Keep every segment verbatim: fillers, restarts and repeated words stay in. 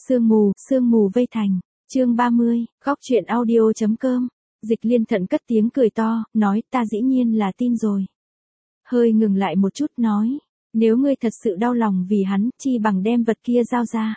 Sương mù, sương mù vây thành. Chương ba mươi, góc truyện audio.com. Dịch Liên Thận cất tiếng cười to, nói, ta dĩ nhiên là tin rồi. Hơi ngừng lại một chút nói, nếu ngươi thật sự đau lòng vì hắn, chi bằng đem vật kia giao ra.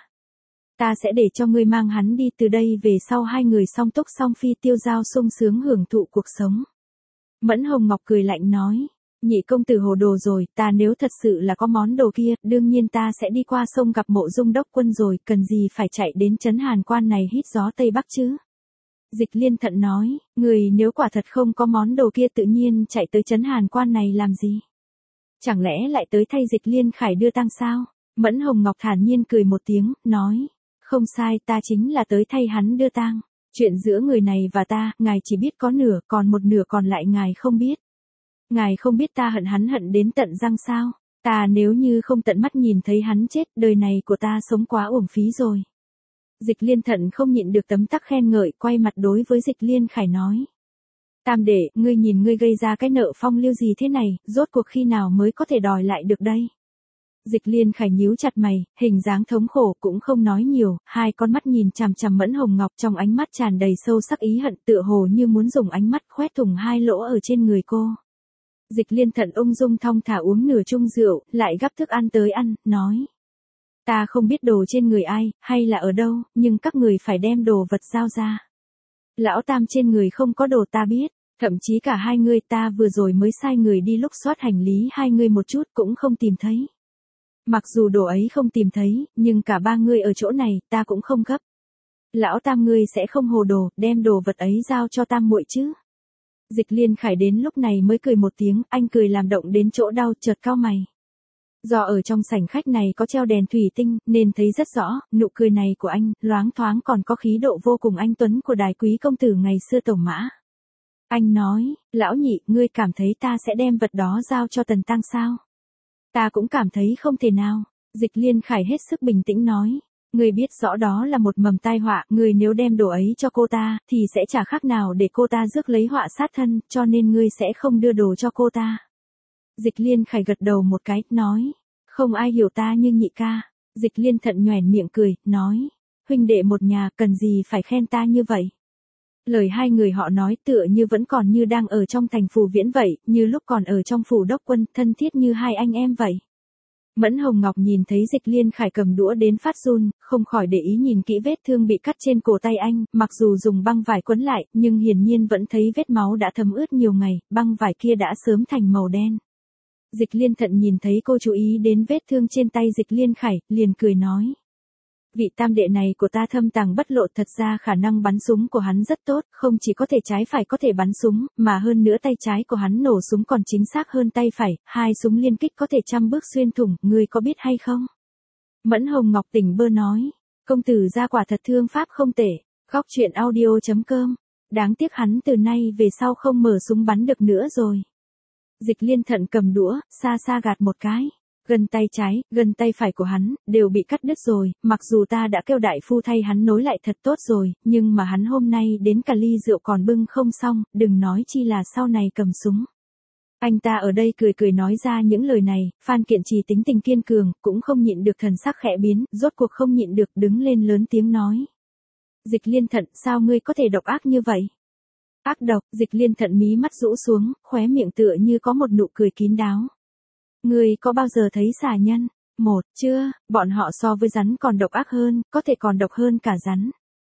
Ta sẽ để cho ngươi mang hắn đi, từ đây về sau hai người song túc song phi tiêu giao sung sướng hưởng thụ cuộc sống. Mẫn Hồng Ngọc cười lạnh nói, nhị công tử hồ đồ rồi, ta nếu thật sự là có món đồ kia, đương nhiên ta sẽ đi qua sông gặp Mộ Dung đốc quân rồi, cần gì phải chạy đến trấn Hàn Quan này hít gió Tây Bắc chứ. Dịch Liên Thận nói, người nếu quả thật không có món đồ kia tự nhiên chạy tới trấn Hàn Quan này làm gì? Chẳng lẽ lại tới thay Dịch Liên Khải đưa tang sao? Mẫn Hồng Ngọc thản nhiên cười một tiếng, nói, không sai, ta chính là tới thay hắn đưa tang. Chuyện giữa người này và ta, ngài chỉ biết có nửa, còn một nửa còn lại ngài không biết. Ngài không biết ta hận hắn hận đến tận răng sao? Ta nếu như không tận mắt nhìn thấy hắn chết, đời này của ta sống quá uổng phí rồi. Dịch Liên Thận không nhịn được tấm tắc khen ngợi, quay mặt đối với Dịch Liên Khải nói. Tam đệ, ngươi nhìn ngươi gây ra cái nợ phong lưu gì thế này, rốt cuộc khi nào mới có thể đòi lại được đây? Dịch Liên Khải nhíu chặt mày, hình dáng thống khổ cũng không nói nhiều, hai con mắt nhìn chằm chằm Mẫn Hồng Ngọc, trong ánh mắt tràn đầy sâu sắc ý hận, tựa hồ như muốn dùng ánh mắt khoét thủng hai lỗ ở trên người cô. Dịch Liên Thận ung dung thong thả uống nửa chung rượu, lại gắp thức ăn tới ăn, nói. Ta không biết đồ trên người ai, hay là ở đâu, nhưng các người phải đem đồ vật giao ra. Lão Tam trên người không có đồ ta biết, thậm chí cả hai người ta vừa rồi mới sai người đi lúc soát hành lý hai người một chút cũng không tìm thấy. Mặc dù đồ ấy không tìm thấy, nhưng cả ba người ở chỗ này ta cũng không gấp. Lão Tam ngươi sẽ không hồ đồ, đem đồ vật ấy giao cho Tam muội chứ. Dịch Liên Khải đến lúc này mới cười một tiếng, anh cười làm động đến chỗ đau, chợt cau mày. Do ở trong sảnh khách này có treo đèn thủy tinh, nên thấy rất rõ, nụ cười này của anh, loáng thoáng còn có khí độ vô cùng anh tuấn của đài quý công tử ngày xưa tổng mã. Anh nói, lão nhị, ngươi cảm thấy ta sẽ đem vật đó giao cho Tần Tăng sao? Ta cũng cảm thấy không thể nào. Dịch Liên Khải hết sức bình tĩnh nói. Ngươi biết rõ đó là một mầm tai họa, ngươi nếu đem đồ ấy cho cô ta, thì sẽ chả khác nào để cô ta rước lấy họa sát thân, cho nên ngươi sẽ không đưa đồ cho cô ta. Dịch Liên Khải gật đầu một cái, nói. Không ai hiểu ta như nhị ca. Dịch Liên Thận nhoẻn miệng cười, nói. Huynh đệ một nhà, cần gì phải khen ta như vậy? Lời hai người họ nói tựa như vẫn còn như đang ở trong thành Phù Viễn vậy, như lúc còn ở trong phủ đốc quân, thân thiết như hai anh em vậy. Mẫn Hồng Ngọc nhìn thấy Dịch Liên Khải cầm đũa đến phát run, không khỏi để ý nhìn kỹ vết thương bị cắt trên cổ tay anh, mặc dù dùng băng vải quấn lại, nhưng hiển nhiên vẫn thấy vết máu đã thấm ướt nhiều ngày, băng vải kia đã sớm thành màu đen. Dịch Liên Thận nhìn thấy cô chú ý đến vết thương trên tay Dịch Liên Khải, liền cười nói. Vị tam đệ này của ta thâm tàng bất lộ, thật ra khả năng bắn súng của hắn rất tốt, không chỉ có thể trái phải có thể bắn súng, mà hơn nữa tay trái của hắn nổ súng còn chính xác hơn tay phải, hai súng liên kích có thể trăm bước xuyên thủng, ngươi có biết hay không? Mẫn Hồng Ngọc tỉnh bơ nói, công tử gia quả thật thương pháp không tệ, góc truyện audio.com, đáng tiếc hắn từ nay về sau không mở súng bắn được nữa rồi. Dịch Liên Thận cầm đũa, xa xa gạt một cái. Gần tay trái, gần tay phải của hắn, đều bị cắt đứt rồi, mặc dù ta đã kêu đại phu thay hắn nối lại thật tốt rồi, nhưng mà hắn hôm nay đến cả ly rượu còn bưng không xong, đừng nói chi là sau này cầm súng. Anh ta ở đây cười cười nói ra những lời này, Phan Kiện Trì tính tình kiên cường, cũng không nhịn được thần sắc khẽ biến, rốt cuộc không nhịn được đứng lên lớn tiếng nói. Dịch Liên Thận, sao ngươi có thể độc ác như vậy? Ác độc, Dịch Liên Thận mí mắt rũ xuống, khóe miệng tựa như có một nụ cười kín đáo. Ngươi có bao giờ thấy xà nhân? Một, chưa, bọn họ so với rắn còn độc ác hơn, có thể còn độc hơn cả rắn.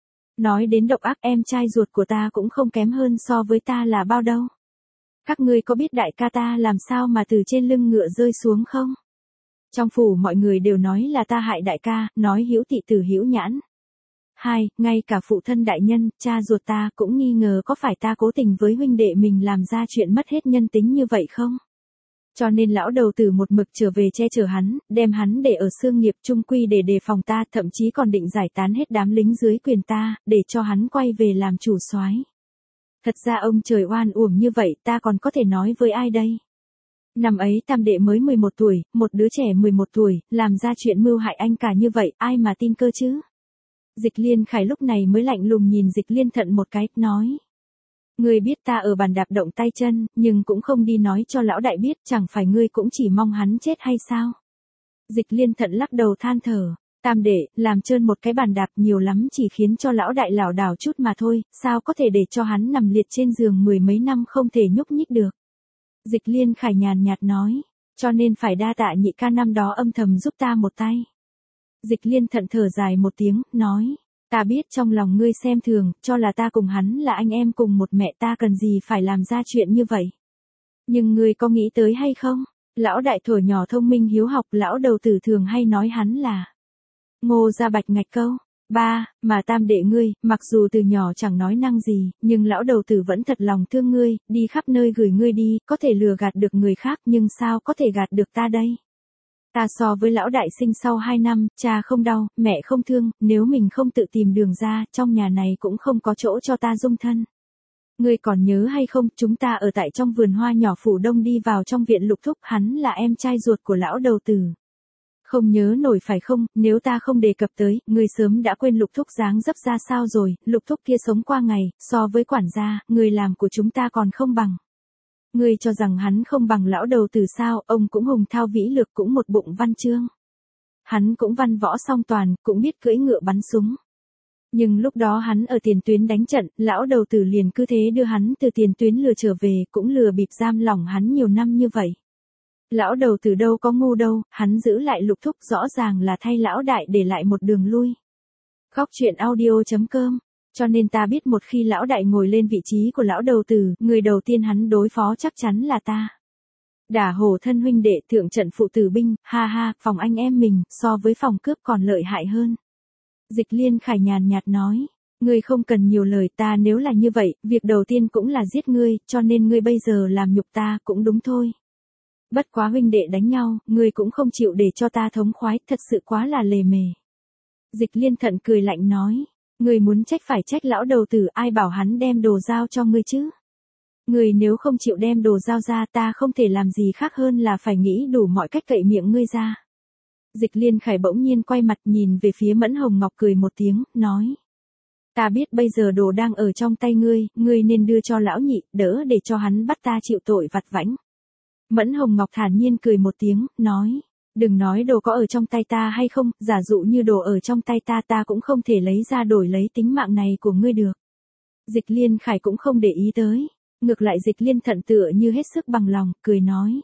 Nói đến độc ác, em trai ruột của ta cũng không kém hơn so với ta là bao đâu. Các ngươi có biết đại ca ta làm sao mà từ trên lưng ngựa rơi xuống không? Trong phủ mọi người đều nói là ta hại đại ca, nói hữu thị tử hữu nhãn. Hai, ngay cả phụ thân đại nhân, cha ruột ta cũng nghi ngờ có phải ta cố tình với huynh đệ mình làm ra chuyện mất hết nhân tính như vậy không? Cho nên lão đầu tử một mực trở về che chở hắn, đem hắn để ở xương nghiệp trung quy để đề phòng ta, thậm chí còn định giải tán hết đám lính dưới quyền ta, để cho hắn quay về làm chủ soái. Thật ra ông trời oan uổng như vậy, ta còn có thể nói với ai đây? Năm ấy tam đệ mới mười một tuổi, một đứa trẻ mười một tuổi, làm ra chuyện mưu hại anh cả như vậy, ai mà tin cơ chứ? Dịch Liên Khải lúc này mới lạnh lùng nhìn Dịch Liên Thận một cái, nói. Ngươi biết ta ở bàn đạp động tay chân, nhưng cũng không đi nói cho lão đại biết, chẳng phải ngươi cũng chỉ mong hắn chết hay sao? Dịch Liên Thận lắc đầu than thở. Tam đệ, làm trơn một cái bàn đạp nhiều lắm chỉ khiến cho lão đại lảo đảo chút mà thôi, sao có thể để cho hắn nằm liệt trên giường mười mấy năm không thể nhúc nhích được. Dịch Liên Khải nhàn nhạt nói, cho nên phải đa tạ nhị ca năm đó âm thầm giúp ta một tay. Dịch Liên thận thở dài một tiếng, nói, ta biết trong lòng ngươi xem thường, cho là ta cùng hắn là anh em cùng một mẹ, ta cần gì phải làm ra chuyện như vậy. Nhưng ngươi có nghĩ tới hay không? Lão đại thuở nhỏ thông minh hiếu học, lão đầu tử thường hay nói hắn là Ngô Gia Bạch ngạch câu. Ba, mà tam đệ ngươi, mặc dù từ nhỏ chẳng nói năng gì, nhưng lão đầu tử vẫn thật lòng thương ngươi, đi khắp nơi gửi ngươi đi, có thể lừa gạt được người khác nhưng sao có thể gạt được ta đây. Ta so với lão đại sinh sau hai năm, cha không đau, mẹ không thương, nếu mình không tự tìm đường ra, trong nhà này cũng không có chỗ cho ta dung thân. Ngươi còn nhớ hay không, chúng ta ở tại trong vườn hoa nhỏ phủ đông đi vào trong viện Lục Thúc, hắn là em trai ruột của lão đầu tử. Không nhớ nổi phải không, nếu ta không đề cập tới, ngươi sớm đã quên Lục Thúc dáng dấp ra sao rồi, Lục Thúc kia sống qua ngày, so với quản gia, người làm của chúng ta còn không bằng. Ngươi cho rằng hắn không bằng lão đầu tử sao, ông cũng hùng thao vĩ lược, cũng một bụng văn chương. Hắn cũng văn võ song toàn, cũng biết cưỡi ngựa bắn súng. Nhưng lúc đó hắn ở tiền tuyến đánh trận, lão đầu tử liền cứ thế đưa hắn từ tiền tuyến lừa trở về, cũng lừa bịp giam lỏng hắn nhiều năm như vậy. Lão đầu tử đâu có ngu đâu, hắn giữ lại Lục Thúc rõ ràng là thay lão đại để lại một đường lui. Khóc chuyện audio chấm com. Cho nên ta biết một khi lão đại ngồi lên vị trí của lão đầu tử, người đầu tiên hắn đối phó chắc chắn là ta. Đả hổ thân huynh đệ, thượng trận phụ tử binh, ha ha, phòng anh em mình, so với phòng cướp còn lợi hại hơn. Dịch Liên Khải nhàn nhạt nói, ngươi không cần nhiều lời, ta nếu là như vậy, việc đầu tiên cũng là giết ngươi, cho nên ngươi bây giờ làm nhục ta cũng đúng thôi. Bất quá huynh đệ đánh nhau, ngươi cũng không chịu để cho ta thống khoái, thật sự quá là lề mề. Dịch Liên Thận cười lạnh nói, ngươi muốn trách phải trách lão đầu tử, ai bảo hắn đem đồ giao cho ngươi chứ. Ngươi nếu không chịu đem đồ giao ra, ta không thể làm gì khác hơn là phải nghĩ đủ mọi cách cậy miệng ngươi ra. Dịch Liên Khải bỗng nhiên quay mặt nhìn về phía Mẫn Hồng Ngọc cười một tiếng, nói. Ta biết bây giờ đồ đang ở trong tay ngươi, ngươi nên đưa cho lão nhị, đỡ để cho hắn bắt ta chịu tội vặt vãnh. Mẫn Hồng Ngọc thản nhiên cười một tiếng, nói. Đừng nói đồ có ở trong tay ta hay không, giả dụ như đồ ở trong tay ta ta cũng không thể lấy ra đổi lấy tính mạng này của ngươi được. Dịch Liên Khải cũng không để ý tới. Ngược lại Dịch Liên Thận tựa như hết sức bằng lòng, cười nói.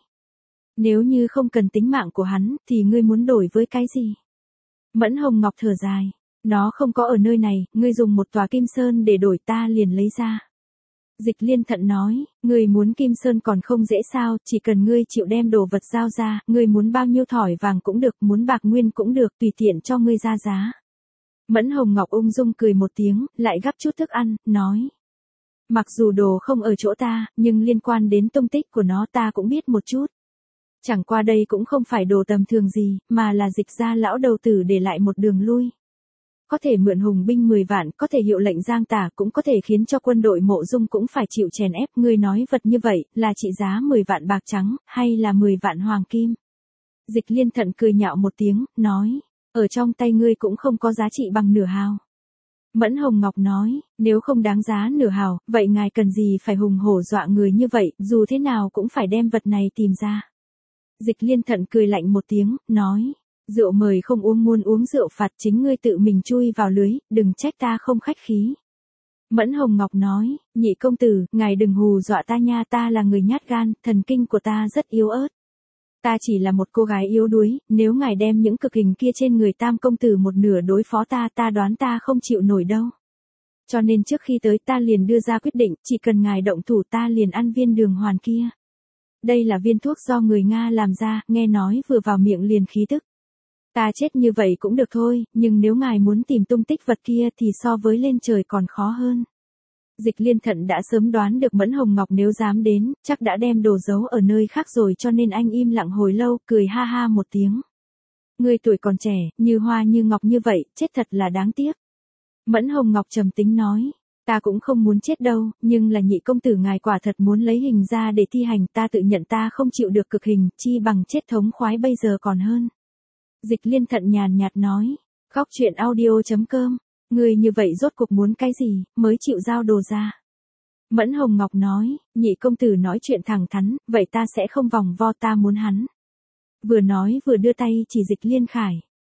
Nếu như không cần tính mạng của hắn, thì ngươi muốn đổi với cái gì? Mẫn Hồng Ngọc thở dài. Nó không có ở nơi này, ngươi dùng một tòa kim sơn để đổi ta liền lấy ra. Dịch Liên Thận nói, ngươi muốn kim sơn còn không dễ sao, chỉ cần ngươi chịu đem đồ vật giao ra, ngươi muốn bao nhiêu thỏi vàng cũng được, muốn bạc nguyên cũng được, tùy tiện cho ngươi ra giá. Mẫn Hồng Ngọc ung dung cười một tiếng, lại gắp chút thức ăn, nói. Mặc dù đồ không ở chỗ ta, nhưng liên quan đến tung tích của nó ta cũng biết một chút. Chẳng qua đây cũng không phải đồ tầm thường gì, mà là Dịch gia lão đầu tử để lại một đường lui. Có thể mượn hùng binh mười vạn, có thể hiệu lệnh giang tả, cũng có thể khiến cho quân đội Mộ Dung cũng phải chịu chèn ép. Ngươi nói vật như vậy, là trị giá mười vạn bạc trắng, hay là mười vạn hoàng kim? Dịch Liên Thận cười nhạo một tiếng, nói, ở trong tay ngươi cũng không có giá trị bằng nửa hào. Mẫn Hồng Ngọc nói, nếu không đáng giá nửa hào, vậy ngài cần gì phải hùng hổ dọa người như vậy, dù thế nào cũng phải đem vật này tìm ra. Dịch Liên Thận cười lạnh một tiếng, nói, rượu mời không uống muôn uống rượu phạt, chính ngươi tự mình chui vào lưới, đừng trách ta không khách khí. Mẫn Hồng Ngọc nói, nhị công tử, ngài đừng hù dọa ta nha, ta là người nhát gan, thần kinh của ta rất yếu ớt. Ta chỉ là một cô gái yếu đuối, nếu ngài đem những cực hình kia trên người tam công tử một nửa đối phó ta, ta đoán ta không chịu nổi đâu. Cho nên trước khi tới ta liền đưa ra quyết định, chỉ cần ngài động thủ ta liền ăn viên đường hoàn kia. Đây là viên thuốc do người Nga làm ra, nghe nói vừa vào miệng liền khí tức. Ta chết như vậy cũng được thôi, nhưng nếu ngài muốn tìm tung tích vật kia thì so với lên trời còn khó hơn. Dịch Liên Thận đã sớm đoán được Mẫn Hồng Ngọc nếu dám đến, chắc đã đem đồ giấu ở nơi khác rồi, cho nên anh im lặng hồi lâu, cười ha ha một tiếng. Người tuổi còn trẻ, như hoa như ngọc như vậy, chết thật là đáng tiếc. Mẫn Hồng Ngọc trầm tính nói, ta cũng không muốn chết đâu, nhưng là nhị công tử ngài quả thật muốn lấy hình ra để thi hành, ta tự nhận ta không chịu được cực hình, chi bằng chết thống khoái bây giờ còn hơn. Dịch Liên Thận nhàn nhạt nói, khóc chuyện audio chấm com. Ngươi như vậy rốt cuộc muốn cái gì, mới chịu giao đồ ra. Mẫn Hồng Ngọc nói, nhị công tử nói chuyện thẳng thắn, vậy ta sẽ không vòng vo, ta muốn hắn. Vừa nói vừa đưa tay chỉ Dịch Liên Khải.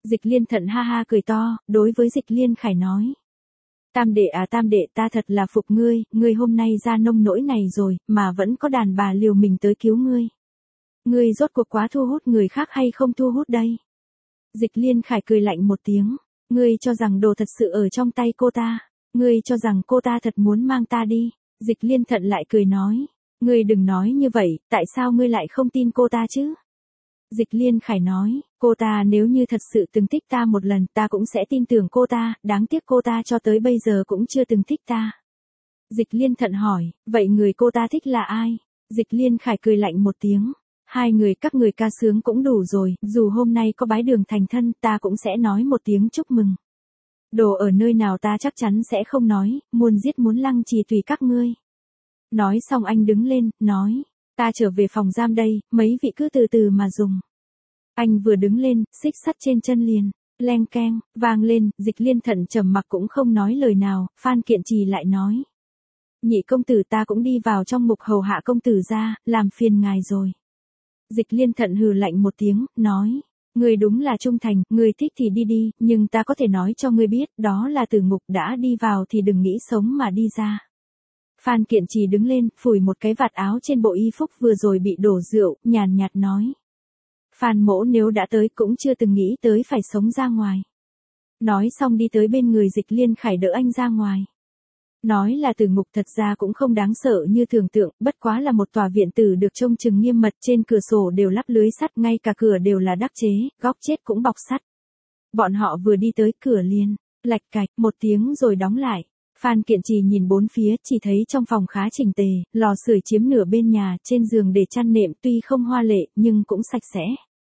Dịch Liên Thận ha ha cười to, đối với Dịch Liên Khải nói. Tam đệ à tam đệ, ta thật là phục ngươi, ngươi hôm nay ra nông nỗi này rồi, mà vẫn có đàn bà liều mình tới cứu ngươi. Ngươi rốt cuộc quá thu hút người khác hay không thu hút đây? Dịch Liên Khải cười lạnh một tiếng, ngươi cho rằng đồ thật sự ở trong tay cô ta, ngươi cho rằng cô ta thật muốn mang ta đi. Dịch Liên Thận lại cười nói, ngươi đừng nói như vậy, tại sao ngươi lại không tin cô ta chứ? Dịch Liên Khải nói, cô ta nếu như thật sự từng thích ta một lần, ta cũng sẽ tin tưởng cô ta, đáng tiếc cô ta cho tới bây giờ cũng chưa từng thích ta. Dịch Liên Thận hỏi, vậy người cô ta thích là ai? Dịch Liên Khải cười lạnh một tiếng, hai người các người ca sướng cũng đủ rồi, dù hôm nay có bái đường thành thân, ta cũng sẽ nói một tiếng chúc mừng. Đồ ở nơi nào ta chắc chắn sẽ không nói, muốn giết muốn lăng trì tùy các ngươi. Nói xong anh đứng lên, nói, ta trở về phòng giam đây, mấy vị cứ từ từ mà dùng. Anh vừa đứng lên, xích sắt trên chân liền, leng keng, vang lên, Dịch Liên Thận trầm mặc cũng không nói lời nào, Phan Kiện Trì lại nói. Nhị công tử ta cũng đi vào trong mục hầu hạ công tử ra, làm phiền ngài rồi. Dịch Liên Thận hừ lạnh một tiếng, nói, ngươi đúng là trung thành, ngươi thích thì đi đi, nhưng ta có thể nói cho ngươi biết, đó là tử ngục, đã đi vào thì đừng nghĩ sống mà đi ra. Phan Kiện Trì đứng lên, phủi một cái vạt áo trên bộ y phục vừa rồi bị đổ rượu, nhàn nhạt nói. Phan mỗ nếu đã tới cũng chưa từng nghĩ tới phải sống ra ngoài. Nói xong đi tới bên người Dịch Liên Khải đỡ anh ra ngoài. Nói là tử ngục thật ra cũng không đáng sợ như tưởng tượng, bất quá là một tòa viện tử được trông chừng nghiêm mật, trên cửa sổ đều lắp lưới sắt, ngay cả cửa đều là đắc chế, góc chết cũng bọc sắt. Bọn họ vừa đi tới cửa liền, lạch cạch một tiếng rồi đóng lại. Phan Kiện Trì nhìn bốn phía, chỉ thấy trong phòng khá chỉnh tề, lò sưởi chiếm nửa bên nhà, trên giường để chăn nệm tuy không hoa lệ, nhưng cũng sạch sẽ.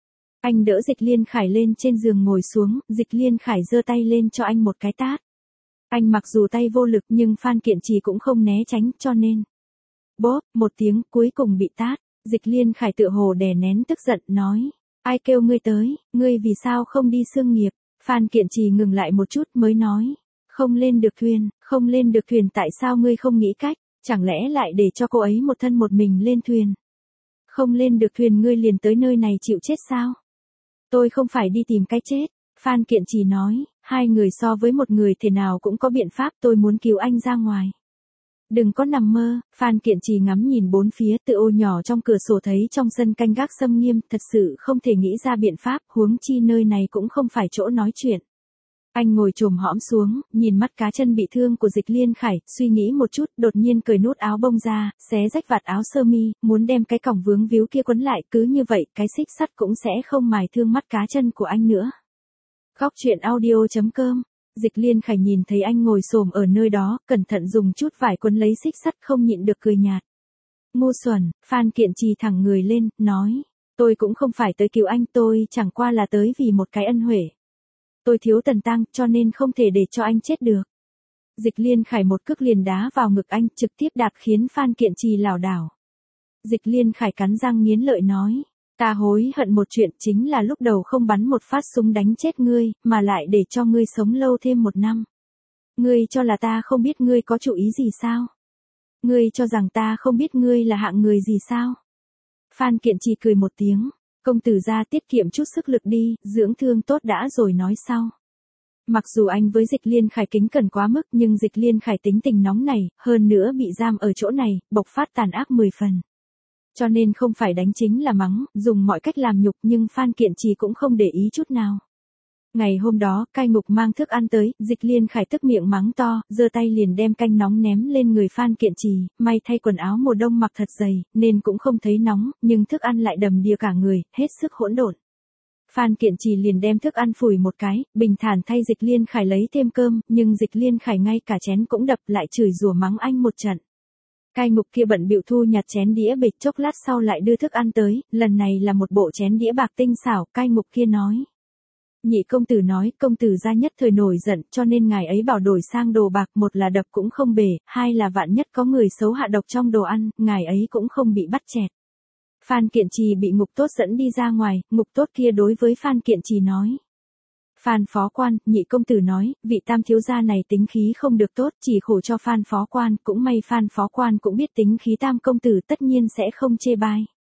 Anh đỡ Dịch Liên Khải lên trên giường ngồi xuống, Dịch Liên Khải giơ tay lên cho anh một cái tát. Anh mặc dù tay vô lực nhưng Phan Kiện Trì cũng không né tránh, cho nên. Bóp, một tiếng, cuối cùng bị tát. Dịch Liên Khải tựa hồ đè nén tức giận, nói. Ai kêu ngươi tới, ngươi vì sao không đi xương nghiệp? Phan Kiện Trì ngừng lại một chút mới nói. Không lên được thuyền, không lên được thuyền tại sao ngươi không nghĩ cách, chẳng lẽ lại để cho cô ấy một thân một mình lên thuyền? Không lên được thuyền ngươi liền tới nơi này chịu chết sao? Tôi không phải đi tìm cái chết. Phan Kiện Trì nói, hai người so với một người thế nào cũng có biện pháp, tôi muốn cứu anh ra ngoài. Đừng có nằm mơ. Phan Kiện Trì ngắm nhìn bốn phía, tự ô nhỏ trong cửa sổ thấy trong sân canh gác xâm nghiêm, thật sự không thể nghĩ ra biện pháp, huống chi nơi này cũng không phải chỗ nói chuyện. Anh ngồi chồm hõm xuống, nhìn mắt cá chân bị thương của Dịch Liên Khải, suy nghĩ một chút, đột nhiên cởi nút áo bông ra, xé rách vạt áo sơ mi, muốn đem cái còng vướng víu kia quấn lại, cứ như vậy, cái xích sắt cũng sẽ không mài thương mắt cá chân của anh nữa. Góc truyện audio chấm com. Dịch Liên Khải nhìn thấy anh ngồi xổm ở nơi đó, cẩn thận dùng chút vải quấn lấy xích sắt, không nhịn được cười nhạt. Ngu xuẩn. Phan Kiện Trì thẳng người lên, nói, tôi cũng không phải tới cứu anh, tôi chẳng qua là tới vì một cái ân huệ. Tôi thiếu Tần Tăng, cho nên không thể để cho anh chết được. Dịch Liên Khải một cước liền đá vào ngực anh, trực tiếp đạp khiến Phan Kiện Trì lảo đảo. Dịch Liên Khải cắn răng nghiến lợi nói, ta hối hận một chuyện, chính là lúc đầu không bắn một phát súng đánh chết ngươi, mà lại để cho ngươi sống lâu thêm một năm. Ngươi cho là ta không biết ngươi có chủ ý gì sao? Ngươi cho rằng ta không biết ngươi là hạng người gì sao? Phan Kiện Trì cười một tiếng. Công tử ra tiết kiệm chút sức lực đi, dưỡng thương tốt đã rồi nói sau. Mặc dù anh với Dịch Liên Khải kính cẩn quá mức, nhưng Dịch Liên Khải tính tình nóng này, hơn nữa bị giam ở chỗ này, bộc phát tàn ác mười phần. Cho nên không phải đánh chính là mắng, dùng mọi cách làm nhục, nhưng Phan Kiện Trì cũng không để ý chút nào. Ngày hôm đó, cai ngục mang thức ăn tới, Dịch Liên Khải tức miệng mắng to, giơ tay liền đem canh nóng ném lên người Phan Kiện Trì, may thay quần áo mùa đông mặc thật dày, nên cũng không thấy nóng, nhưng thức ăn lại đầm đìa cả người, hết sức hỗn độn. Phan Kiện Trì liền đem thức ăn phủi một cái, bình thản thay Dịch Liên Khải lấy thêm cơm, nhưng Dịch Liên Khải ngay cả chén cũng đập, lại chửi rủa mắng anh một trận. Cai ngục kia bận bịu thu nhặt chén đĩa bịch, chốc lát sau lại đưa thức ăn tới, lần này là một bộ chén đĩa bạc tinh xảo, cai ngục kia nói. Nhị công tử nói, công tử gia nhất thời nổi giận, cho nên ngài ấy bảo đổi sang đồ bạc, một là đập cũng không bể, hai là vạn nhất có người xấu hạ độc trong đồ ăn, ngài ấy cũng không bị bắt chẹt. Phan Kiện Trì bị ngục tốt dẫn đi ra ngoài, ngục tốt kia đối với Phan Kiện Trì nói. Phan phó quan, nhị công tử nói, vị tam thiếu gia này tính khí không được tốt, chỉ khổ cho Phan phó quan, cũng may Phan phó quan cũng biết tính khí tam công tử tất nhiên sẽ không chê bai.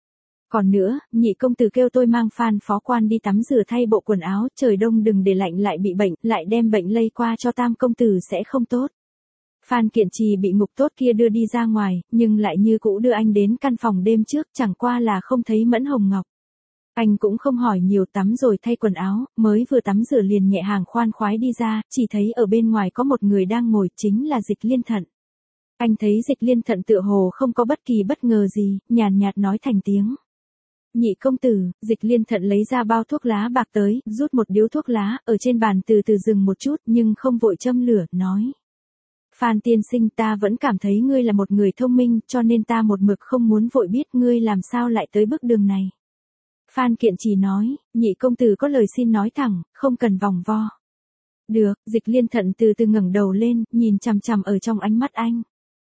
Còn nữa, nhị công tử kêu tôi mang Phan phó quan đi tắm rửa thay bộ quần áo, trời đông đừng để lạnh lại bị bệnh, lại đem bệnh lây qua cho tam công tử sẽ không tốt. Phan Kiện Trì bị ngục tốt kia đưa đi ra ngoài, nhưng lại như cũ đưa anh đến căn phòng đêm trước, chẳng qua là không thấy Mẫn Hồng Ngọc. Anh cũng không hỏi nhiều, tắm rồi thay quần áo, mới vừa tắm rửa liền nhẹ hàng khoan khoái đi ra, chỉ thấy ở bên ngoài có một người đang ngồi, chính là Dịch Liên Thận. Anh thấy Dịch Liên Thận tựa hồ không có bất kỳ bất ngờ gì, nhàn nhạt nói thành tiếng. Nhị công tử. Dịch Liên Thận lấy ra bao thuốc lá bạc tới, rút một điếu thuốc lá, ở trên bàn từ từ dừng một chút nhưng không vội châm lửa, nói. Phan tiên sinh, ta vẫn cảm thấy ngươi là một người thông minh, cho nên ta một mực không muốn vội biết ngươi làm sao lại tới bước đường này. Phan Kiện Trì nói, nhị công tử có lời xin nói thẳng, không cần vòng vo. Được. Dịch Liên Thận từ từ ngẩng đầu lên, nhìn chằm chằm ở trong ánh mắt anh.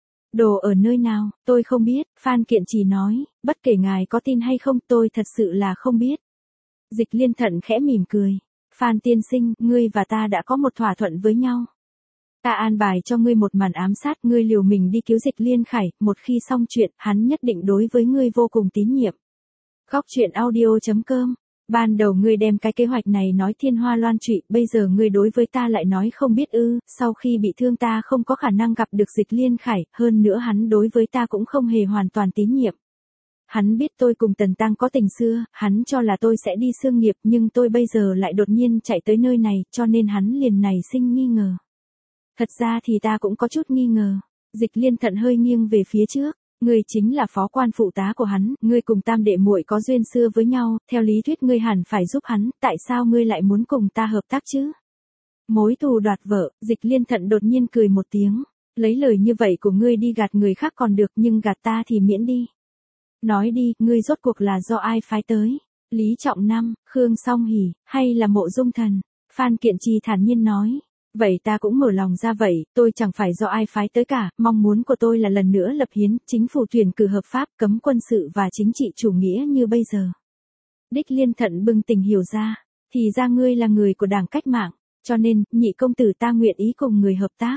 Đồ ở nơi nào, tôi không biết. Phan Kiện Trì nói, bất kể ngài có tin hay không, tôi thật sự là không biết. Dịch Liên Thận khẽ mỉm cười. Phan tiên sinh, ngươi và ta đã có một thỏa thuận với nhau. Ta an bài cho ngươi một màn ám sát, ngươi liều mình đi cứu Dịch Liên Khải, một khi xong chuyện, hắn nhất định đối với ngươi vô cùng tín nhiệm. Góc truyện audio chấm com. Ban đầu ngươi đem cái kế hoạch này nói thiên hoa loan trụy, bây giờ ngươi đối với ta lại nói không biết ư, sau khi bị thương ta không có khả năng gặp được Dịch Liên Khải, hơn nữa hắn đối với ta cũng không hề hoàn toàn tín nhiệm. Hắn biết tôi cùng Tần Tăng có tình xưa, hắn cho là tôi sẽ đi xương nghiệp, nhưng tôi bây giờ lại đột nhiên chạy tới nơi này, cho nên hắn liền nảy sinh nghi ngờ. Thật ra thì ta cũng có chút nghi ngờ. Dịch Liên Thận hơi nghiêng về phía trước. Ngươi chính là phó quan phụ tá của hắn, ngươi cùng tam đệ muội có duyên xưa với nhau, theo lý thuyết ngươi hẳn phải giúp hắn, tại sao ngươi lại muốn cùng ta hợp tác chứ? Mối thù đoạt vợ. Dịch Liên Thận đột nhiên cười một tiếng, lấy lời như vậy của ngươi đi gạt người khác còn được, nhưng gạt ta thì miễn đi. Nói đi, ngươi rốt cuộc là do ai phái tới? Lý Trọng Năm, Khương Song Hỉ, hay là Mộ Dung Thần? Phan Kiện Trì thản nhiên nói. Vậy ta cũng mở lòng ra vậy, tôi chẳng phải do ai phái tới cả, mong muốn của tôi là lần nữa lập hiến, chính phủ tuyển cử hợp pháp, cấm quân sự và chính trị chủ nghĩa như bây giờ. Đích Liên Thận bừng tỉnh hiểu ra, thì ra ngươi là người của Đảng Cách mạng, cho nên, nhị công tử ta nguyện ý cùng người hợp tác.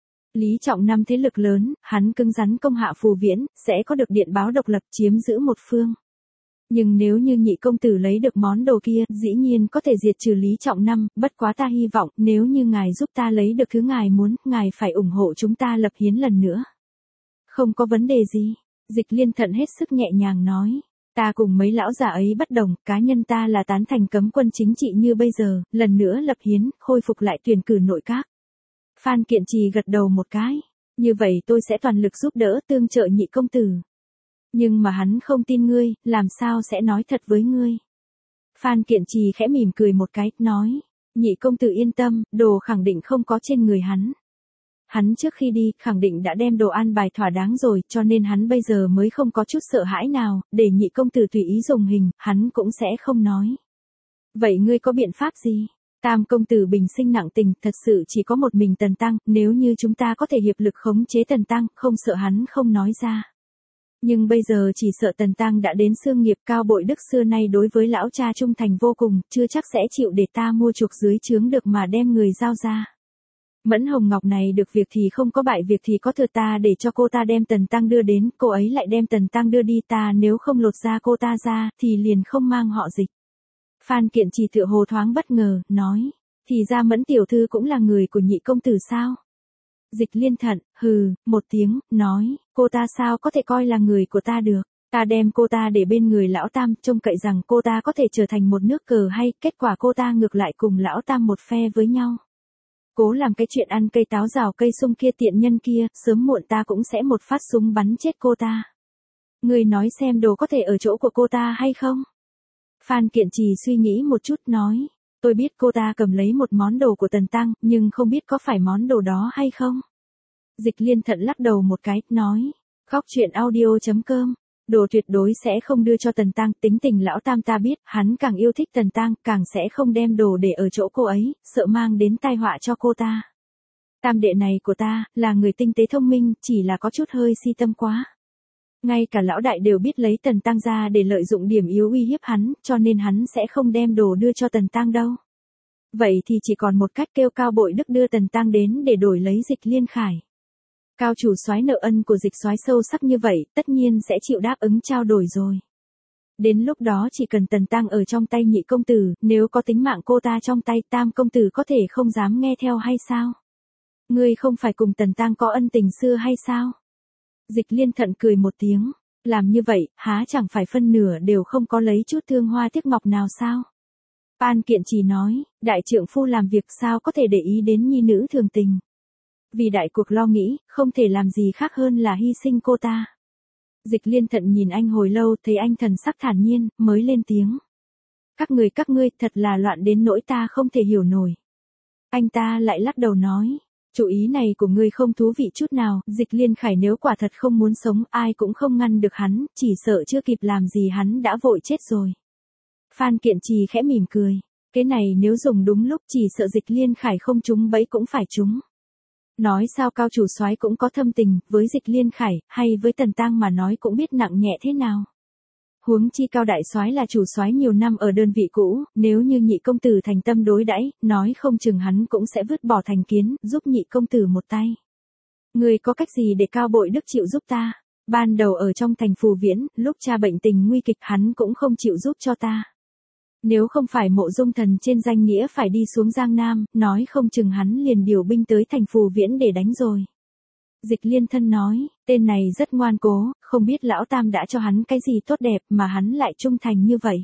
Lý Trọng Năm thế lực lớn, hắn cứng rắn công hạ Phù Viễn, sẽ có được điện báo độc lập chiếm giữ một phương. Nhưng nếu như nhị công tử lấy được món đồ kia, dĩ nhiên có thể diệt trừ Lý Trọng Năm, bất quá ta hy vọng, nếu như ngài giúp ta lấy được thứ ngài muốn, ngài phải ủng hộ chúng ta lập hiến lần nữa. Không có vấn đề gì. Dịch Liên Thận hết sức nhẹ nhàng nói. Ta cùng mấy lão già ấy bất đồng, cá nhân ta là tán thành cấm quân chính trị như bây giờ, lần nữa lập hiến, khôi phục lại tuyển cử nội các. Phan Kiện Trì gật đầu một cái. Như vậy tôi sẽ toàn lực giúp đỡ tương trợ nhị công tử. Nhưng mà hắn không tin ngươi, làm sao sẽ nói thật với ngươi? Phan Kiện Trì khẽ mỉm cười một cái, nói. Nhị công tử yên tâm, đồ khẳng định không có trên người hắn. Hắn trước khi đi, khẳng định đã đem đồ an bài thỏa đáng rồi, cho nên hắn bây giờ mới không có chút sợ hãi nào, để nhị công tử tùy ý dùng hình, hắn cũng sẽ không nói. Vậy ngươi có biện pháp gì? Tam công tử bình sinh nặng tình, thật sự chỉ có một mình Tần Tăng, nếu như chúng ta có thể hiệp lực khống chế Tần Tăng, không sợ hắn không nói ra. Nhưng bây giờ chỉ sợ Tần Tăng đã đến xương nghiệp, Cao Bội Đức xưa nay đối với lão cha trung thành vô cùng, chưa chắc sẽ chịu để ta mua chuộc dưới trướng được mà đem người giao ra. Mẫn Hồng Ngọc này được việc thì không có bại việc thì có thừa, ta để cho cô ta đem Tần Tăng đưa đến, cô ấy lại đem Tần Tăng đưa đi, ta nếu không lột ra cô ta ra, thì liền không mang họ Dịch. Phan Kiện Trì tựa hồ thoáng bất ngờ, nói, thì ra Mẫn tiểu thư cũng là người của nhị công tử sao? Dịch Liên Thận, hừ, một tiếng, nói, cô ta sao có thể coi là người của ta được, ta đem cô ta để bên người lão Tam, trông cậy rằng cô ta có thể trở thành một nước cờ hay, kết quả cô ta ngược lại cùng lão Tam một phe với nhau. Cố làm cái chuyện ăn cây táo rào cây sung kia, tiện nhân kia, sớm muộn ta cũng sẽ một phát súng bắn chết cô ta. Người nói xem đồ có thể ở chỗ của cô ta hay không? Phan Kiện Trì suy nghĩ một chút nói, tôi biết cô ta cầm lấy một món đồ của Tần Tăng, nhưng không biết có phải món đồ đó hay không. Dịch Liên Thận lắc đầu một cái, nói, góc truyện audio chấm com, đồ tuyệt đối sẽ không đưa cho Tần Tăng, tính tình lão Tam ta biết, hắn càng yêu thích Tần Tăng, càng sẽ không đem đồ để ở chỗ cô ấy, sợ mang đến tai họa cho cô ta. Tam đệ này của ta, là người tinh tế thông minh, chỉ là có chút hơi si tâm quá. Ngay cả lão đại đều biết lấy Tần Tăng ra để lợi dụng điểm yếu uy hiếp hắn, cho nên hắn sẽ không đem đồ đưa cho Tần Tăng đâu. Vậy thì chỉ còn một cách, kêu Cao Bội Đức đưa Tần Tăng đến để đổi lấy Dịch Liên Khải. Cao chủ soái nợ ân của Dịch soái sâu sắc như vậy, tất nhiên sẽ chịu đáp ứng trao đổi rồi. Đến lúc đó chỉ cần Tần Tăng ở trong tay nhị công tử, nếu có tính mạng cô ta trong tay tam công tử có thể không dám nghe theo hay sao? Ngươi không phải cùng Tần Tăng có ân tình xưa hay sao? Dịch Liên Thận cười một tiếng, làm như vậy, há chẳng phải phân nửa đều không có lấy chút thương hoa tiếc ngọc nào sao? Phan Kiện Trì nói, đại trượng phu làm việc sao có thể để ý đến nhi nữ thường tình. Vì đại cuộc lo nghĩ, không thể làm gì khác hơn là hy sinh cô ta. Dịch Liên Thận nhìn anh hồi lâu, thấy anh thần sắc thản nhiên, mới lên tiếng. Các người các ngươi thật là loạn đến nỗi ta không thể hiểu nổi. Anh ta lại lắc đầu nói, chủ ý này của ngươi không thú vị chút nào, Dịch Liên Khải nếu quả thật không muốn sống, ai cũng không ngăn được hắn, chỉ sợ chưa kịp làm gì hắn đã vội chết rồi. Phan Kiện Trì khẽ mỉm cười, cái này nếu dùng đúng lúc chỉ sợ Dịch Liên Khải không trúng bẫy cũng phải trúng. Nói sao cao chủ soái cũng có thâm tình, với Dịch Liên Khải, hay với Tần Tăng mà nói cũng biết nặng nhẹ thế nào. Huống chi cao đại soái là chủ soái nhiều năm ở đơn vị cũ, nếu như nhị công tử thành tâm đối đãi, nói không chừng hắn cũng sẽ vứt bỏ thành kiến, giúp nhị công tử một tay. Người có cách gì để cao bội đức chịu giúp ta? Ban đầu ở trong thành Phù Viễn, lúc cha bệnh tình nguy kịch hắn cũng không chịu giúp cho ta. Nếu không phải Mộ Dung Thần trên danh nghĩa phải đi xuống Giang Nam, nói không chừng hắn liền điều binh tới thành Phù Viễn để đánh rồi. Dịch Liên Thân nói, tên này rất ngoan cố, không biết lão tam đã cho hắn cái gì tốt đẹp mà hắn lại trung thành như vậy.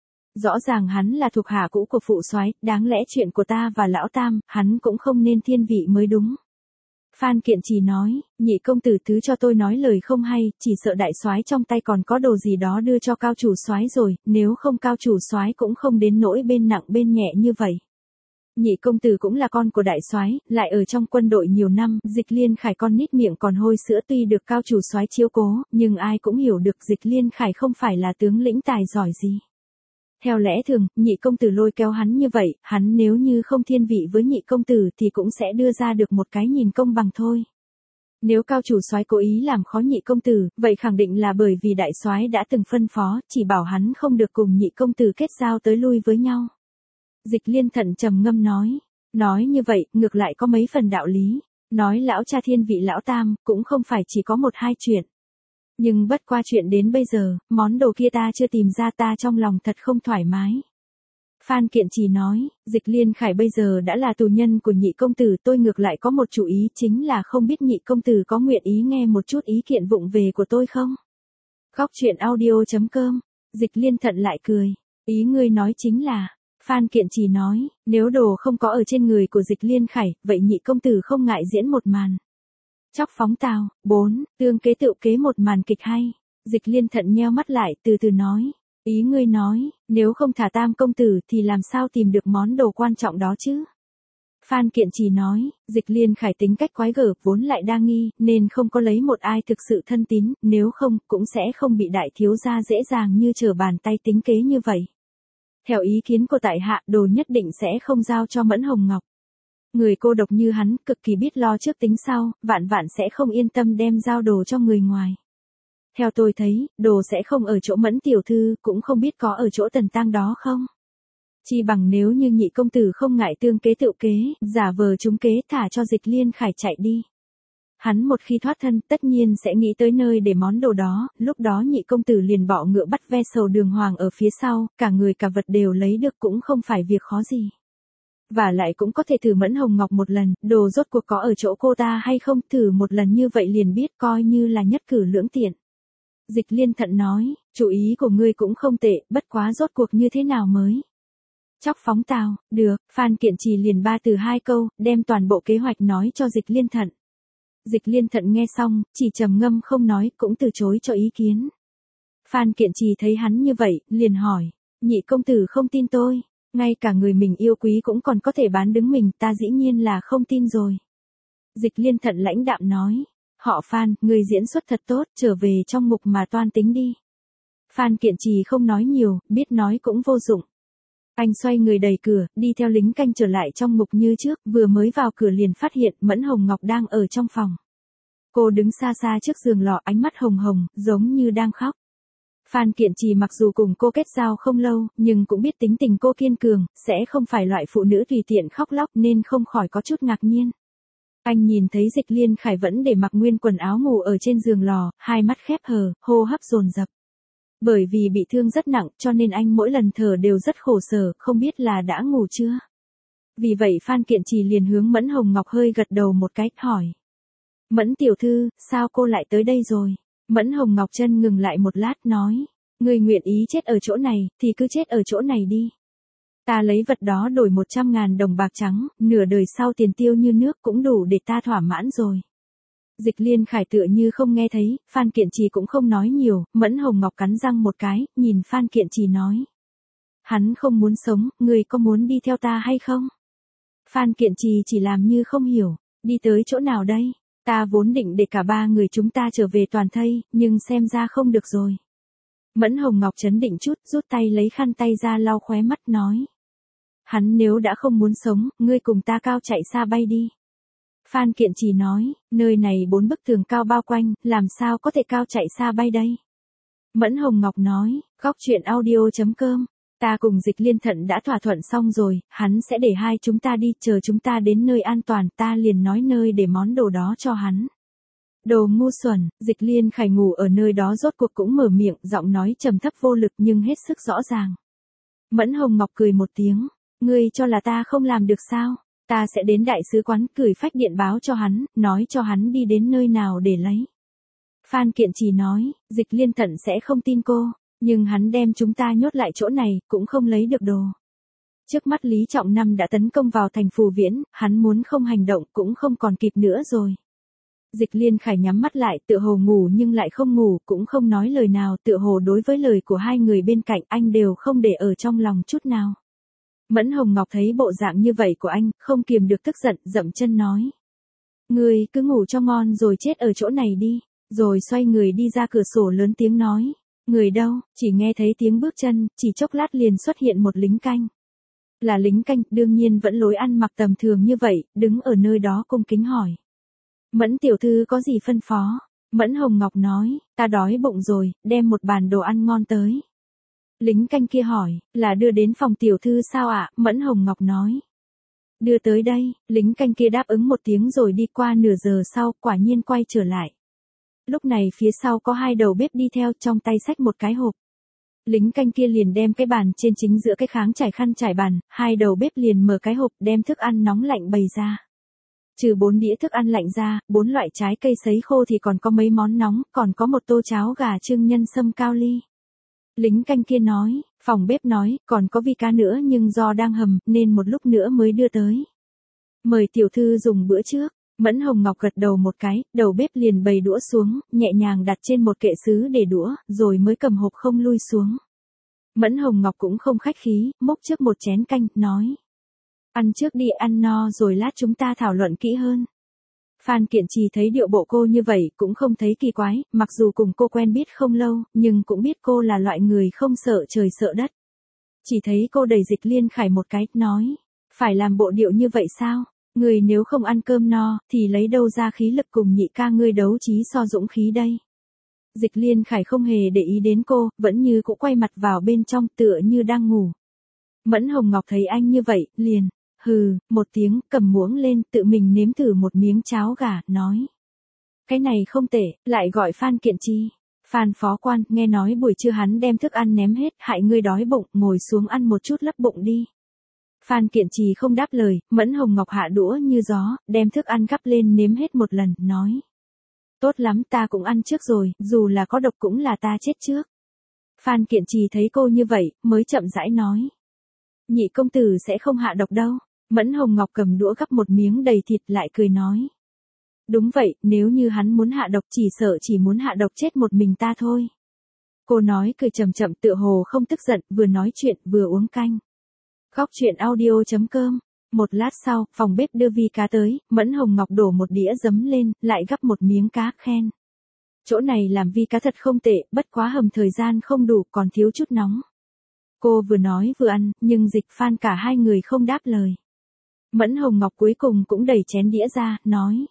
Rõ ràng hắn là thuộc hạ cũ của phụ soái, đáng lẽ chuyện của ta và lão tam, hắn cũng không nên thiên vị mới đúng. Phan Kiện Trì nói, nhị công tử thứ cho tôi nói lời không hay, chỉ sợ đại soái trong tay còn có đồ gì đó đưa cho cao chủ soái rồi, nếu không cao chủ soái cũng không đến nỗi bên nặng bên nhẹ như vậy. Nhị công tử cũng là con của đại soái, lại ở trong quân đội nhiều năm, Dịch Liên Khải con nít miệng còn hôi sữa tuy được cao chủ soái chiếu cố, nhưng ai cũng hiểu được Dịch Liên Khải không phải là tướng lĩnh tài giỏi gì. Theo lẽ thường, nhị công tử lôi kéo hắn như vậy, hắn nếu như không thiên vị với nhị công tử thì cũng sẽ đưa ra được một cái nhìn công bằng thôi. Nếu cao chủ soái cố ý làm khó nhị công tử, vậy khẳng định là bởi vì đại soái đã từng phân phó, chỉ bảo hắn không được cùng nhị công tử kết giao tới lui với nhau. Dịch Liên Thận trầm ngâm nói, nói như vậy, ngược lại có mấy phần đạo lý, nói lão cha thiên vị lão tam, cũng không phải chỉ có một hai chuyện. Nhưng bất qua chuyện đến bây giờ, món đồ kia ta chưa tìm ra ta trong lòng thật không thoải mái. Phan Kiện Trì nói, Dịch Liên Khải bây giờ đã là tù nhân của nhị công tử, tôi ngược lại có một chủ ý chính là không biết nhị công tử có nguyện ý nghe một chút ý kiện vụng về của tôi không? Góc truyện audio chấm com, Dịch Liên Thận lại cười, ý ngươi nói chính là, Phan Kiện Trì nói, nếu đồ không có ở trên người của Dịch Liên Khải, vậy nhị công tử không ngại diễn một màn. Chóc phóng tào, bốn, tương kế tự kế một màn kịch hay. Dịch Liên Thận nheo mắt lại, từ từ nói, ý ngươi nói, nếu không thả tam công tử thì làm sao tìm được món đồ quan trọng đó chứ? Phan Kiện Trì nói, Dịch Liên Khải tính cách quái gở, vốn lại đa nghi, nên không có lấy một ai thực sự thân tín, nếu không, cũng sẽ không bị đại thiếu gia dễ dàng như trở bàn tay tính kế như vậy. Theo ý kiến của tại hạ, đồ nhất định sẽ không giao cho Mẫn Hồng Ngọc. Người cô độc như hắn, cực kỳ biết lo trước tính sau, vạn vạn sẽ không yên tâm đem giao đồ cho người ngoài. Theo tôi thấy, đồ sẽ không ở chỗ Mẫn tiểu thư, cũng không biết có ở chỗ Tần Tăng đó không. Chi bằng nếu như nhị công tử không ngại tương kế tự kế, giả vờ trúng kế thả cho Dịch Liên Khải chạy đi. Hắn một khi thoát thân, tất nhiên sẽ nghĩ tới nơi để món đồ đó, lúc đó nhị công tử liền bỏ ngựa bắt ve sầu đường hoàng ở phía sau, cả người cả vật đều lấy được cũng không phải việc khó gì. Và lại cũng có thể thử Mẫn Hồng Ngọc một lần, đồ rốt cuộc có ở chỗ cô ta hay không, thử một lần như vậy liền biết, coi như là nhất cử lưỡng tiện. Dịch Liên Thận nói, chủ ý của ngươi cũng không tệ, bất quá rốt cuộc như thế nào mới. Chóc phóng tào, được, Phan Kiện Trì liền ba từ hai câu, đem toàn bộ kế hoạch nói cho Dịch Liên Thận. Dịch Liên Thận nghe xong, chỉ trầm ngâm không nói, cũng từ chối cho ý kiến. Phan Kiện Trì thấy hắn như vậy, liền hỏi, nhị công tử không tin tôi, ngay cả người mình yêu quý cũng còn có thể bán đứng mình, ta dĩ nhiên là không tin rồi. Dịch Liên Thận lãnh đạm nói, họ Phan, người diễn xuất thật tốt, trở về trong mục mà toan tính đi. Phan Kiện Trì không nói nhiều, biết nói cũng vô dụng. Anh xoay người đẩy cửa, đi theo lính canh trở lại trong mục như trước, vừa mới vào cửa liền phát hiện Mẫn Hồng Ngọc đang ở trong phòng. Cô đứng xa xa trước giường lò, ánh mắt hồng hồng, giống như đang khóc. Phan Kiện Trì mặc dù cùng cô kết giao không lâu, nhưng cũng biết tính tình cô kiên cường, sẽ không phải loại phụ nữ tùy tiện khóc lóc nên không khỏi có chút ngạc nhiên. Anh nhìn thấy Dịch Liên Khải vẫn để mặc nguyên quần áo ngủ ở trên giường lò, hai mắt khép hờ, hô hấp dồn dập. Bởi vì bị thương rất nặng cho nên anh mỗi lần thở đều rất khổ sở, không biết là đã ngủ chưa. Vì vậy Phan Kiện Trì liền hướng Mẫn Hồng Ngọc hơi gật đầu một cái, hỏi. Mẫn tiểu thư, sao cô lại tới đây rồi? Mẫn Hồng Ngọc chân ngừng lại một lát nói. Người nguyện ý chết ở chỗ này, thì cứ chết ở chỗ này đi. Ta lấy vật đó đổi một trăm ngàn đồng bạc trắng, nửa đời sau tiền tiêu như nước cũng đủ để ta thỏa mãn rồi. Dịch Liên Khải tựa như không nghe thấy, Phan Kiện Trì cũng không nói nhiều, Mẫn Hồng Ngọc cắn răng một cái, nhìn Phan Kiện Trì nói. Hắn không muốn sống, người có muốn đi theo ta hay không? Phan Kiện Trì chỉ làm như không hiểu, đi tới chỗ nào đây? Ta vốn định để cả ba người chúng ta trở về toàn thây, nhưng xem ra không được rồi. Mẫn Hồng Ngọc chấn định chút, rút tay lấy khăn tay ra lau khóe mắt nói. Hắn nếu đã không muốn sống, ngươi cùng ta cao chạy xa bay đi. Phan Kiện Trì nói, nơi này bốn bức tường cao bao quanh, làm sao có thể cao chạy xa bay đây? Mẫn Hồng Ngọc nói, góc chuyện audio.com, ta cùng Dịch Liên Thận đã thỏa thuận xong rồi, hắn sẽ để hai chúng ta đi, chờ chúng ta đến nơi an toàn, ta liền nói nơi để món đồ đó cho hắn. Đồ ngu xuẩn, Dịch Liên Khải ngủ ở nơi đó rốt cuộc cũng mở miệng, giọng nói trầm thấp vô lực nhưng hết sức rõ ràng. Mẫn Hồng Ngọc cười một tiếng, ngươi cho là ta không làm được sao? Ta sẽ đến đại sứ quán, gửi phách điện báo cho hắn, nói cho hắn đi đến nơi nào để lấy. Phan Kiện Trì nói, Dịch Liên Thận sẽ không tin cô, nhưng hắn đem chúng ta nhốt lại chỗ này, cũng không lấy được đồ. Trước mắt Lý Trọng Năm đã tấn công vào thành Phù Viễn, hắn muốn không hành động cũng không còn kịp nữa rồi. Dịch Liên Khải nhắm mắt lại, tựa hồ ngủ nhưng lại không ngủ, cũng không nói lời nào, tựa hồ đối với lời của hai người bên cạnh anh đều không để ở trong lòng chút nào. Mẫn Hồng Ngọc thấy bộ dạng như vậy của anh, không kiềm được tức giận, dậm chân nói. Người cứ ngủ cho ngon rồi chết ở chỗ này đi, rồi xoay người đi ra cửa sổ lớn tiếng nói. Người đâu, chỉ nghe thấy tiếng bước chân, chỉ chốc lát liền xuất hiện một lính canh. Là lính canh, đương nhiên vẫn lối ăn mặc tầm thường như vậy, đứng ở nơi đó cung kính hỏi. Mẫn tiểu thư có gì phân phó? Mẫn Hồng Ngọc nói, ta đói bụng rồi, đem một bàn đồ ăn ngon tới. Lính canh kia hỏi, là đưa đến phòng tiểu thư sao ạ? Mẫn Hồng Ngọc nói. Đưa tới đây, lính canh kia đáp ứng một tiếng rồi đi qua nửa giờ sau, quả nhiên quay trở lại. Lúc này phía sau có hai đầu bếp đi theo, trong tay xách một cái hộp. Lính canh kia liền đem cái bàn trên chính giữa cái kháng trải khăn trải bàn, hai đầu bếp liền mở cái hộp đem thức ăn nóng lạnh bày ra. Trừ bốn đĩa thức ăn lạnh ra, bốn loại trái cây sấy khô thì còn có mấy món nóng, còn có một tô cháo gà trưng nhân sâm cao ly. Lính canh kia nói, phòng bếp nói, còn có vi cá nữa nhưng do đang hầm, nên một lúc nữa mới đưa tới. Mời tiểu thư dùng bữa trước. Mẫn Hồng Ngọc gật đầu một cái, đầu bếp liền bày đũa xuống, nhẹ nhàng đặt trên một kệ sứ để đũa, rồi mới cầm hộp không lui xuống. Mẫn Hồng Ngọc cũng không khách khí, múc trước một chén canh, nói. Ăn trước đi, ăn no rồi lát chúng ta thảo luận kỹ hơn. Phan Kiện Trì thấy điệu bộ cô như vậy cũng không thấy kỳ quái, mặc dù cùng cô quen biết không lâu, nhưng cũng biết cô là loại người không sợ trời sợ đất. Chỉ thấy cô đẩy Dịch Liên Khải một cái, nói. Phải làm bộ điệu như vậy sao? Người nếu không ăn cơm no, thì lấy đâu ra khí lực cùng nhị ca ngươi đấu trí so dũng khí đây. Dịch Liên Khải không hề để ý đến cô, vẫn như cũng quay mặt vào bên trong tựa như đang ngủ. Mẫn Hồng Ngọc thấy anh như vậy, liền, hừ, một tiếng, cầm muỗng lên, tự mình nếm thử một miếng cháo gà, nói. Cái này không tệ, lại gọi Phan Kiện Trì. Phan phó quan, nghe nói buổi trưa hắn đem thức ăn ném hết, hại ngươi đói bụng, ngồi xuống ăn một chút lấp bụng đi. Phan Kiện Trì không đáp lời, Mẫn Hồng Ngọc hạ đũa như gió, đem thức ăn gắp lên nếm hết một lần, nói. Tốt lắm, ta cũng ăn trước rồi, dù là có độc cũng là ta chết trước. Phan Kiện Trì thấy cô như vậy, mới chậm rãi nói. Nhị công tử sẽ không hạ độc đâu. Mẫn Hồng Ngọc cầm đũa gắp một miếng đầy thịt lại cười nói. Đúng vậy, nếu như hắn muốn hạ độc chỉ sợ chỉ muốn hạ độc chết một mình ta thôi. Cô nói cười chậm chậm tựa hồ không tức giận, vừa nói chuyện vừa uống canh. Góc chuyện audio.com. Một lát sau, phòng bếp đưa vi cá tới, Mẫn Hồng Ngọc đổ một đĩa giấm lên, lại gắp một miếng cá, khen. Chỗ này làm vi cá thật không tệ, bất quá hầm thời gian không đủ, còn thiếu chút nóng. Cô vừa nói vừa ăn, nhưng Dịch Phan cả hai người không đáp lời. Mẫn Hồng Ngọc cuối cùng cũng đẩy chén đĩa ra, nói.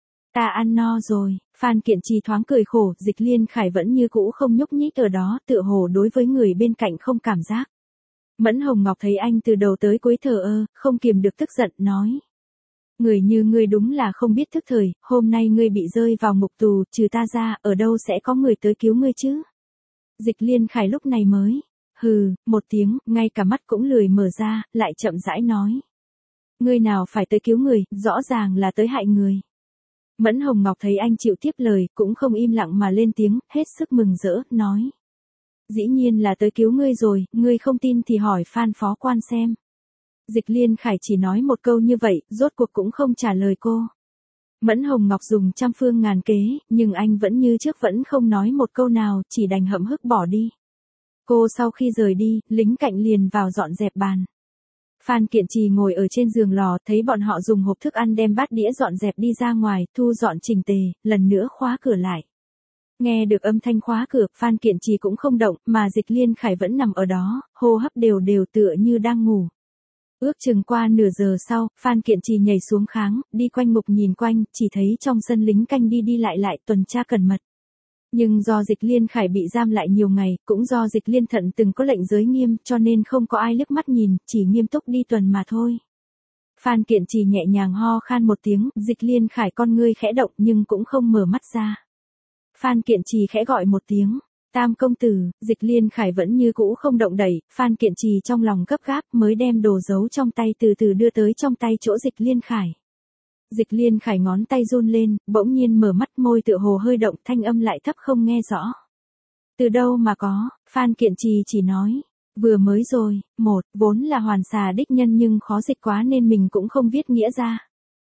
Ta ăn no rồi. Phan Kiện Trì thoáng cười khổ, Dịch Liên Khải vẫn như cũ không nhúc nhích ở đó, tựa hồ đối với người bên cạnh không cảm giác. Mẫn Hồng Ngọc thấy anh từ đầu tới cuối thờ ơ, không kiềm được tức giận, nói. Người như ngươi đúng là không biết thức thời, hôm nay ngươi bị rơi vào ngục tù, trừ ta ra, ở đâu sẽ có người tới cứu ngươi chứ? Dịch Liên Khải lúc này mới, hừ, một tiếng, ngay cả mắt cũng lười mở ra, lại chậm rãi nói. Ngươi nào phải tới cứu người, rõ ràng là tới hại người. Mẫn Hồng Ngọc thấy anh chịu tiếp lời, cũng không im lặng mà lên tiếng, hết sức mừng rỡ, nói. Dĩ nhiên là tới cứu ngươi rồi, ngươi không tin thì hỏi Phan phó quan xem. Dịch Liên Khải chỉ nói một câu như vậy, rốt cuộc cũng không trả lời cô. Mẫn Hồng Ngọc dùng trăm phương ngàn kế, nhưng anh vẫn như trước vẫn không nói một câu nào, chỉ đành hậm hực bỏ đi. Cô sau khi rời đi, lính cạnh liền vào dọn dẹp bàn. Phan Kiện Trì ngồi ở trên giường lò, thấy bọn họ dùng hộp thức ăn đem bát đĩa dọn dẹp đi ra ngoài, thu dọn chỉnh tề, lần nữa khóa cửa lại. Nghe được âm thanh khóa cửa, Phan Kiện Trì cũng không động, mà Dịch Liên Khải vẫn nằm ở đó, hô hấp đều đều tựa như đang ngủ. Ước chừng qua nửa giờ sau, Phan Kiện Trì nhảy xuống kháng, đi quanh mục nhìn quanh, chỉ thấy trong sân lính canh đi đi lại lại tuần tra cẩn mật. Nhưng do Dịch Liên Khải bị giam lại nhiều ngày, cũng do Dịch Liên Thận từng có lệnh giới nghiêm, cho nên không có ai liếc mắt nhìn, chỉ nghiêm túc đi tuần mà thôi. Phan Kiện Trì nhẹ nhàng ho khan một tiếng, Dịch Liên Khải con ngươi khẽ động nhưng cũng không mở mắt ra. Phan Kiện Trì khẽ gọi một tiếng. Tam công tử. Dịch Liên Khải vẫn như cũ không động đẩy, Phan Kiện Trì trong lòng gấp gáp mới đem đồ giấu trong tay từ từ đưa tới trong tay chỗ Dịch Liên Khải. Dịch Liên Khải ngón tay run lên, bỗng nhiên mở mắt, môi tựa hồ hơi động, thanh âm lại thấp không nghe rõ. Từ đâu mà có? Phan Kiện Trì chỉ nói. Vừa mới rồi, một, vốn là hoàn xà đích nhân nhưng khó dịch quá nên mình cũng không viết nghĩa ra.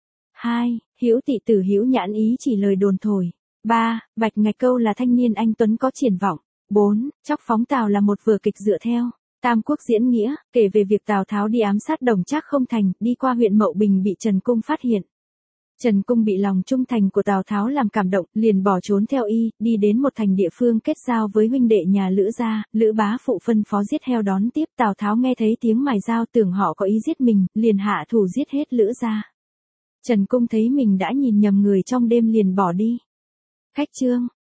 Hai, Hữu Tị Tử Hữu Nhãn ý chỉ lời đồn thổi. Ba, Bạch Ngạch Câu là thanh niên anh tuấn có triển vọng. Bốn, Chóc Phóng Tào là một vở kịch dựa theo Tam Quốc diễn nghĩa, kể về việc Tào Tháo đi ám sát Đồng Trác không thành, đi qua huyện Mậu Bình bị Trần Cung phát hiện. Trần Cung bị lòng trung thành của Tào Tháo làm cảm động, liền bỏ trốn theo y, đi đến một thành địa phương kết giao với huynh đệ nhà Lữ gia, Lữ bá phụ phân phó giết heo đón tiếp. Tào Tháo nghe thấy tiếng mài dao tưởng họ có ý giết mình, liền hạ thủ giết hết Lữ gia. Trần Cung thấy mình đã nhìn nhầm người trong đêm liền bỏ đi. Khách trương,